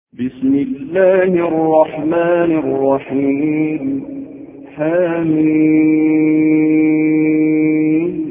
بسم الله الرحمن الرحيم. حميم.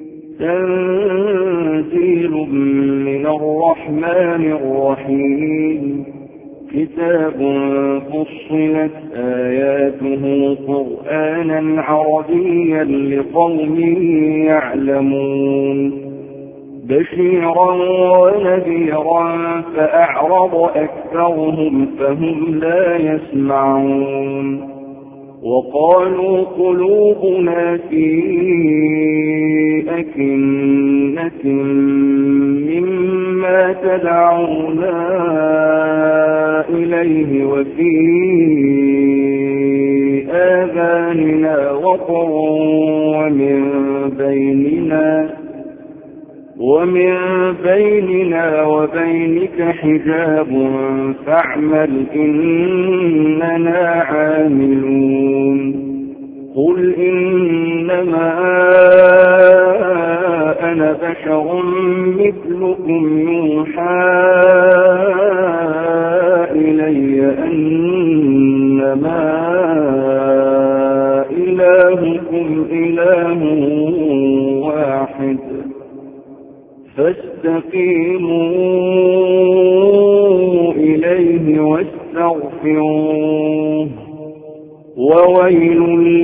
تنزيل من الرحمن الرحيم. كتاب فصلت آياته قرآنا عربيا لقوم يعلمون بشيرا ونذيرا فأعرض أكثرهم فهم لا يسمعون. وقالوا قلوبنا في أكنة مما تدعونا إليه وفي آذاننا وقر ومن بيننا وبينك حجاب فاعمل إننا عاملون. قل إنما أنا بشر مثلكم يوحى إلي أنما إلهكم إله واحد فاستقيموا إليه واستغفروه وويل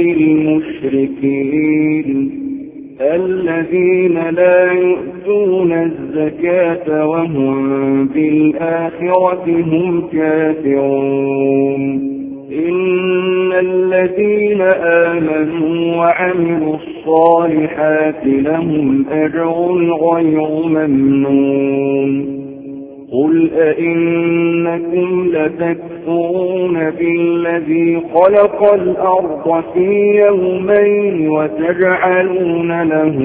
للمشركين الذين لا يؤتون الزكاة وهم بالآخرة هم كافرون. إن الذين آمنوا وعملوا الصالحات لهم أجر غير ممنون. قل أئنكم لتكفرون بالذي خلق الأرض في يومين وتجعلون له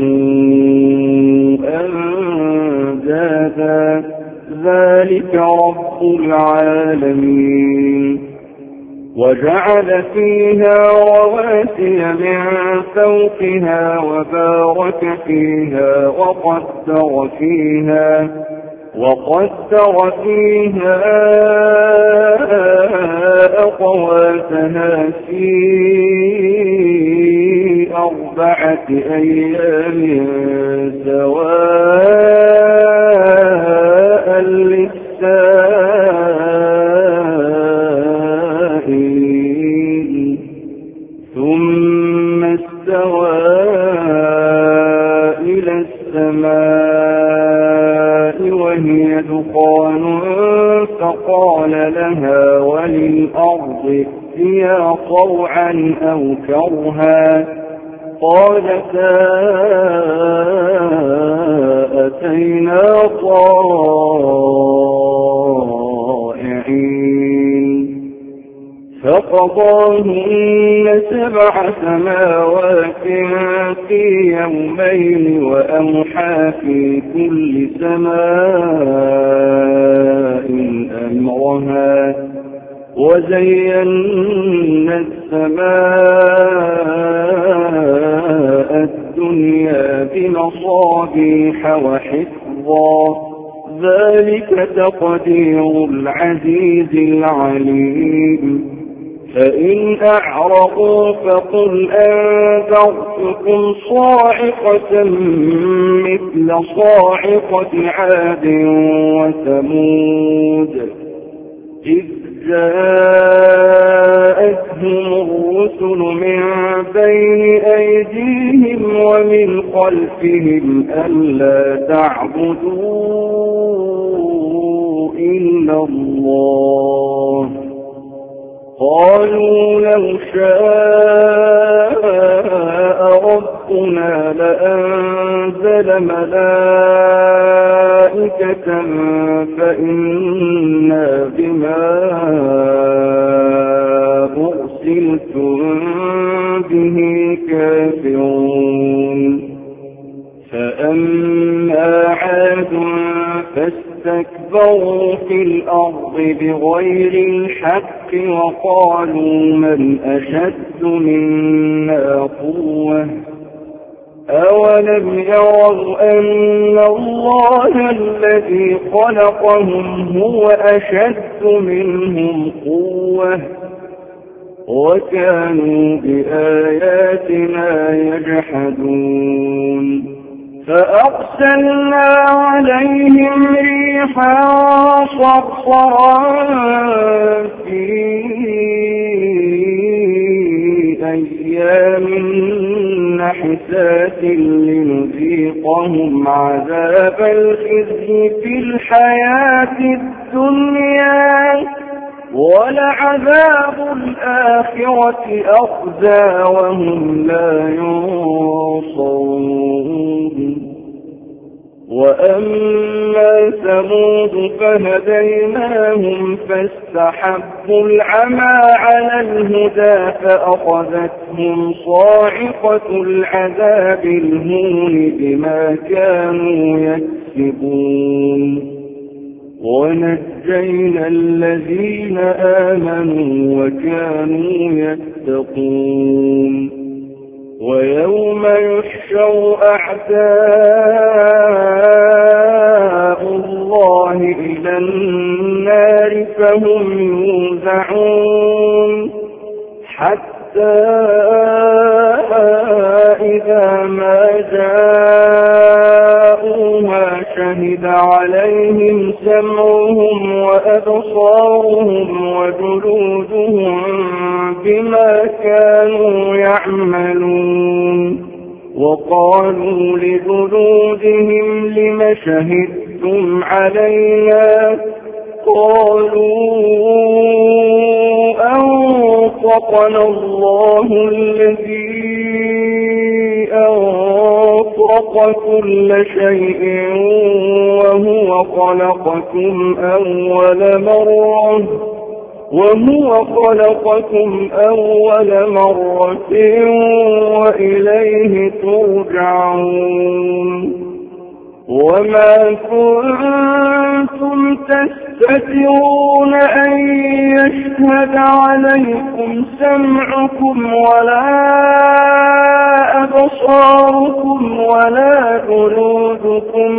أندادا ذلك رب العالمين. وجعل فيها رواسي من فوقها وبارك فيها وقدر فيها أقواتها في 4 أيام سواء للسائلين. ثم استوى إلى السماء وهي دخان فقال لها وللأرض ائتيا طوعا أو كرها قالتا أتينا طائعين. فقضاهن 7 سماوات في يومين وأوحى في كل سماء أمرها وزينا السماء الدنيا بمصابيح وحفظا ذلك تقدير العزيز العليم. فإن أعرضوا فقل أنذرتكم صاعقة مثل صاعقة عاد وثمود إذ جاءتهم الرسل من بين أيديهم ومن خلفهم ألا تعبدوا إلا الله قالوا لو شاء ربنا لأنزل ملائكة فإنا بما أرسلتم به كافرون. فأما عاد فاستكبروا في الأرض بغير الحق وقالوا من أشد منا قوة أولم يروا أن الله الذي خلقهم هو أشد منهم قوة وكانوا بآياتنا يجحدون فأرسلنا عليهم ريحا صرصرا في أيام نحسات لنذيقهم عذاب الخزي في الحياة الدنيا ولعذاب الآخرة أخزى وهم لا ينصرون وأما ثمود فهديناهم فاستحبوا العمى على الهدى فأخذتهم صاعقة العذاب الهون بما كانوا يكسبون ونجينا الذين آمنوا وكانوا يتقون ويوم يحشر أعداء الله إلى النار فهم يوزعون حتى إذا ما جاءوها شهد عليهم سمعهم وأبصارهم وجلودهم بما كانوا يعملون وقالوا لجلودهم لم شهدتم علينا قالوا أنطقنا الله الذي أنطق كل شيء وهو خلقكم أول مرة وإليه ترجعون وما كنتم تستترون أن يشهد عليكم سمعكم ولا أبصاركم ولا جلودكم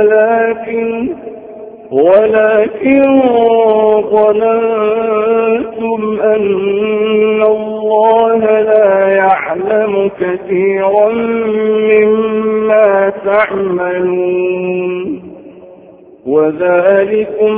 ولكن ظننتم أن الله لا يعلم كثيرا مما تعملون وذلكم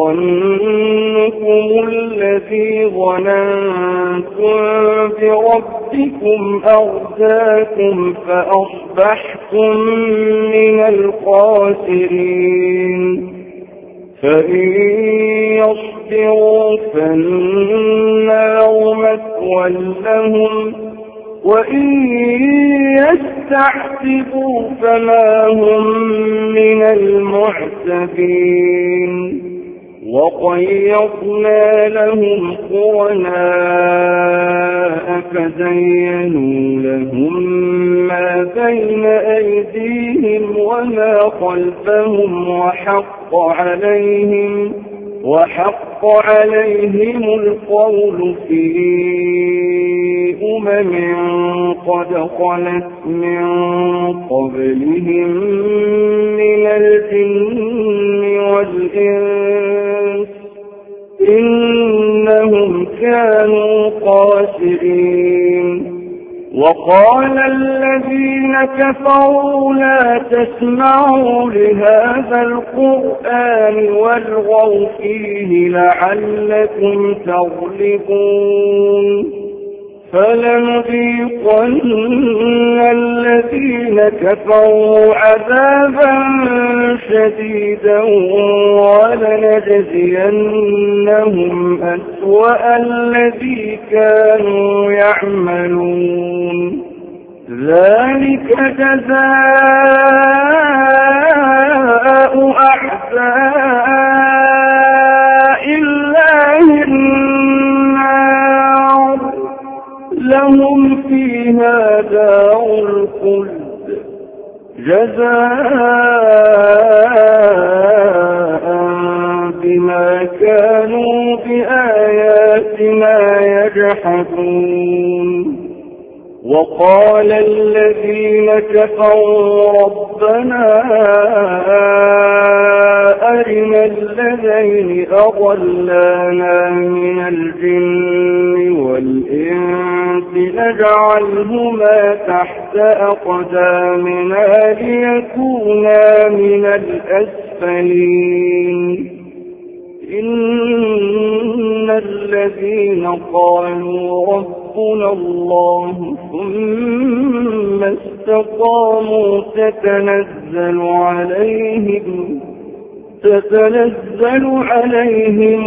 ظنكم الذي ظننتم بربكم أرداكم فأصبحتم من الخاسرين فإن يصبروا فالنار مثوى لهم وإن يستعتبوا فما هم من المعتبين وقيضنا لهم قرناء فزينوا لهم ما بين أيديهم وما خلفهم وحق عليهم القول في قد خلت من قبلهم من الجن والإنس إنهم كانوا خاسرين وقال الذين كفروا لا تسمعوا لهذا القرآن والغوا فيه لعلكم تغلبون فلنذيقن الذين كفروا عذابا شديدا ولنجزينهم أسوأ الذي كانوا يعملون ذلك جزاء أعداء الله النار لهم فيها دار الخلد جزاء بما كانوا بآياتنا يجحدون وقال الذين كفروا ربنا أرنا الذين أضلانا من الجن والإنس نجعلهما تحت أقدامنا ليكونا من الأسفلين إن الذين قالوا ربنا الله ثم استقاموا تتنزل عليهم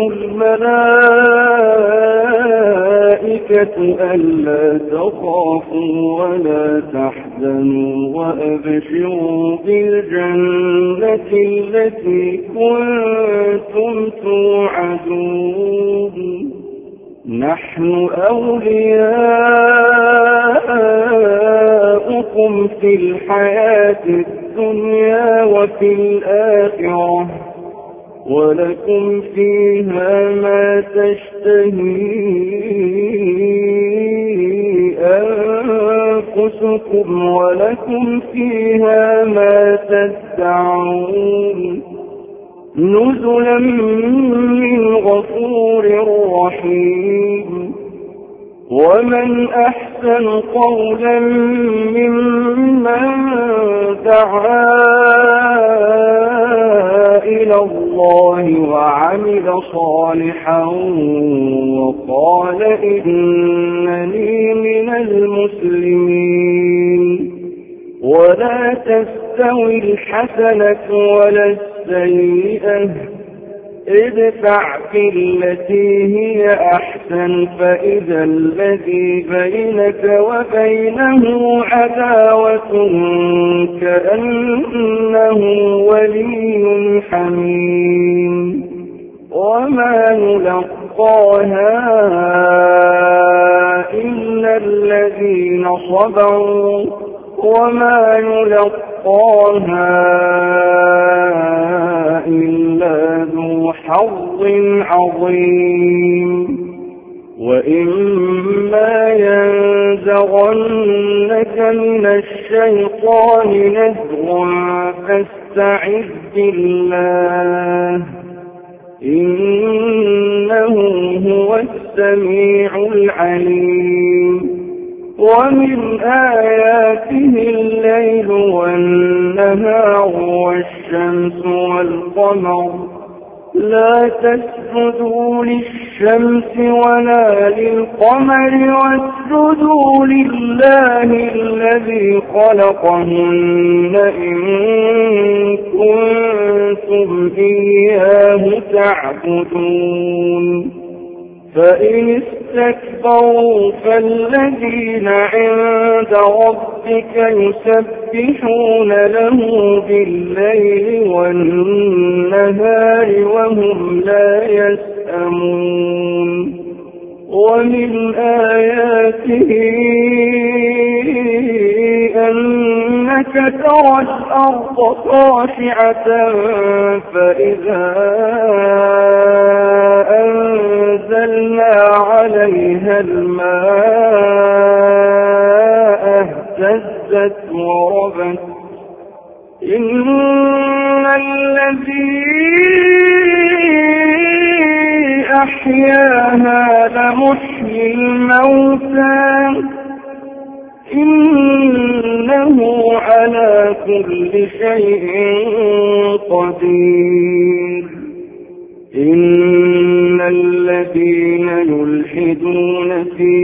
الملائكة ألا تخافوا ولا تحزنوا وأبشروا بالجنة التي كنتم توعدون نحن أولياؤكم في الحياة الدنيا وفي الآخرة ولكم فيها ما تشتهي أنفسكم ولكم فيها ما تدعون نزلا من غفور رحيم ومن أحسن قولا ممن دعا إلى الله وعمل صالحا وقال إنني من المسلمين ولا تستوي الحسنة ولا السيئة ادفع بالتي هي أحسن فإذا الذي بينك وبينه عداوة كأنه ولي حميم وما نلقاها إلا الذين صبروا وما نلقاها إلا ذو حظ عظيم وإما ينزغنك من الشيطان نزغ فاستعذ بالله إنه هو السميع العليم ومن آياته الليل والنهار والشمس والقمر لا تسجدوا للشمس ولا للقمر واسجدوا لله الذي خلقهن إن كنتم إياه تعبدون فإن استكبروا فالذين عند ربك يسبحون له بالليل والنهار وهم لا يسأمون ومن آياته أنك ترى الأرض خاشعة فإذا أنزلنا عليها الماء اهتزت وربت إن الذي أحياها لمحيي الموتى إنه على كل شيء قدير إن الذين يلحدون في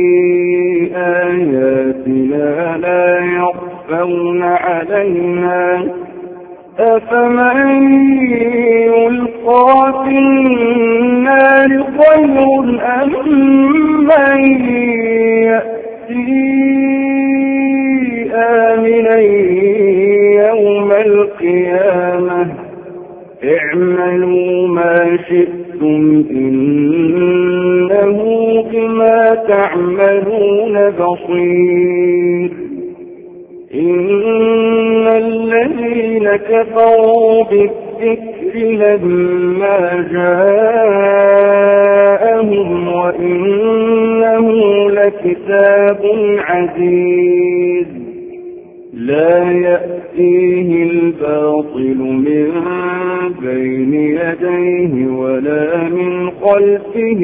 آياتنا لا يخفون علينا أفمن يلقى في النار خير أم من يأتي آمنا يوم القيامة اعملوا ما شئتم إنه بما تعملون بصير إن الذين كفروا بالذكر لما جاءهم وإنه لكتاب عزيز يديه ولا من خلفه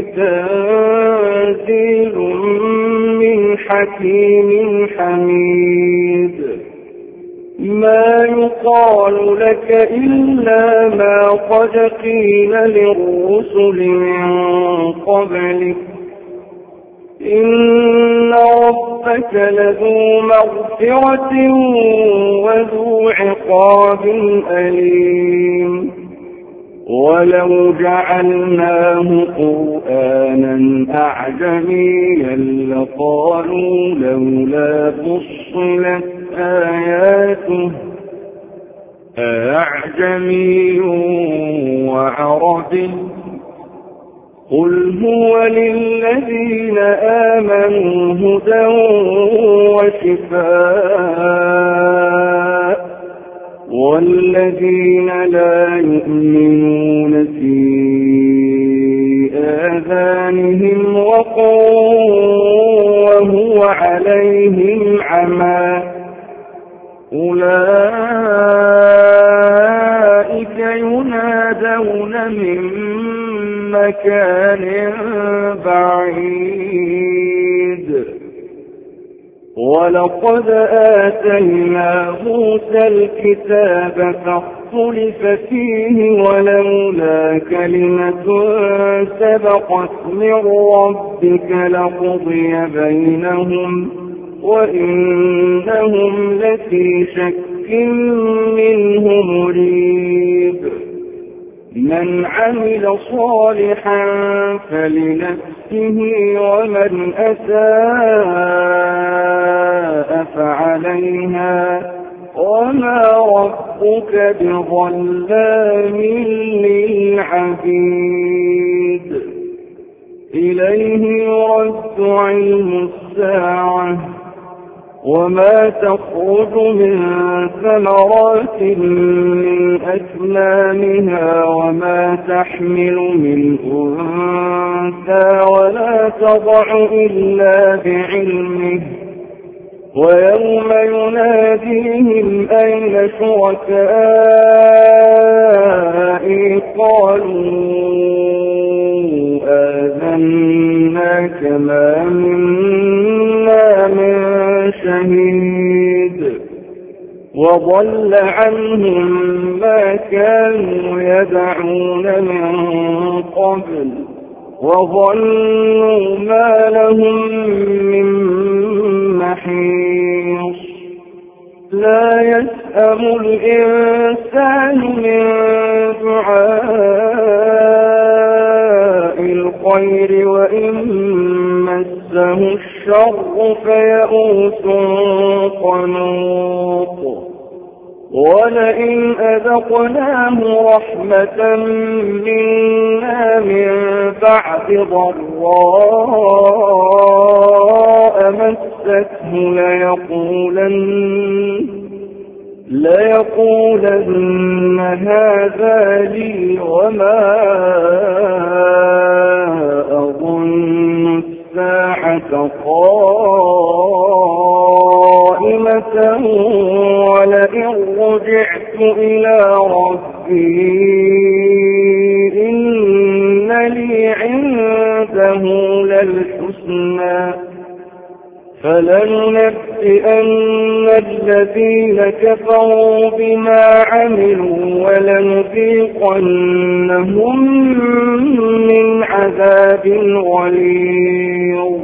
تنزيل من حكيم حميد ما يقال لك إلا ما قد قيل للرسل من قبلك إن ربك لذو مغفرة وذو عقاب أليم ولو جعلناه قرآنا أعجميا لقالوا لولا فصلت آياته أعجمي وعربي قل هو للذين آمنوا هدى وشفاء والذين لا يؤمنون في آذانهم وقر وهو عليهم عمى أولئك ينادون من مكان بعيد ولقد آتينا موسى الكتاب فاختلف فيه ولولا كلمة سبقت من ربك لقضي بينهم وإنهم لفي شك منه مريب من عمل صالحا فلنفسه ومن أساء فعليها وما ربك بظلام للعبيد إليه يرد علم الساعة وما تخرج من ثمرات من أكمامها وما تحمل من أنثى ولا تضع إلا بعلمه ويوم يناديهم أين شركائي قالوا آذناك ما منا من شهيد وضل عنهم ما كانوا يدعون من قبل وظنوا ما لهم من محيص لا يسأم الإنسان من دعاء الخير وإن مسه الشر فيئوس قنوط ولئن أذقناه رحمة منا من بعد ضراء مسته ليقولن هذا لي وما أظن الساعة قائمة ولئن رجعت إلى ربي إن لي عنده للحسنى فلننبئن الذين كفروا بما عملوا ولنذيقنهم من عذاب غليظ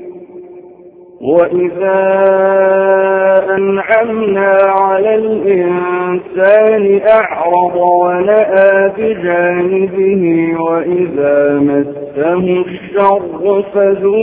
وإذا أنعمنا على الإنسان أعرض ونأى بجانبه وإذا مسه الشر فذو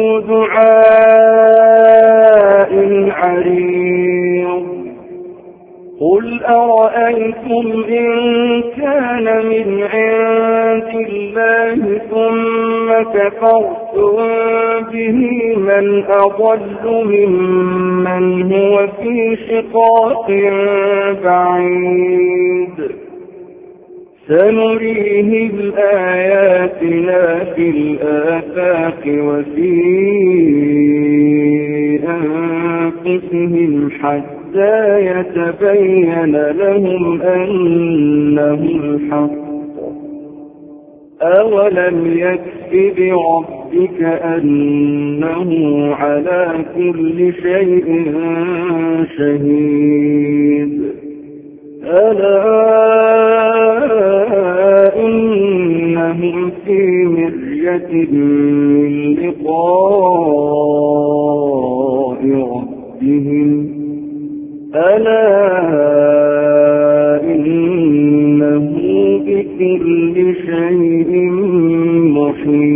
دعاء عريض قل أرأيتم إن كان من عند الله ثم كفرتم به من أضل ممن هو في شقاق بعيد سنريهم آياتنا في الآفاق وفي أنفسهم حتى يتبين لهم أنه الحق أولم يكف بربك أنه على كل شيء شهيد ألا إنهم في مرية من لقاء ربهم ألا إنه بكل شيء محيط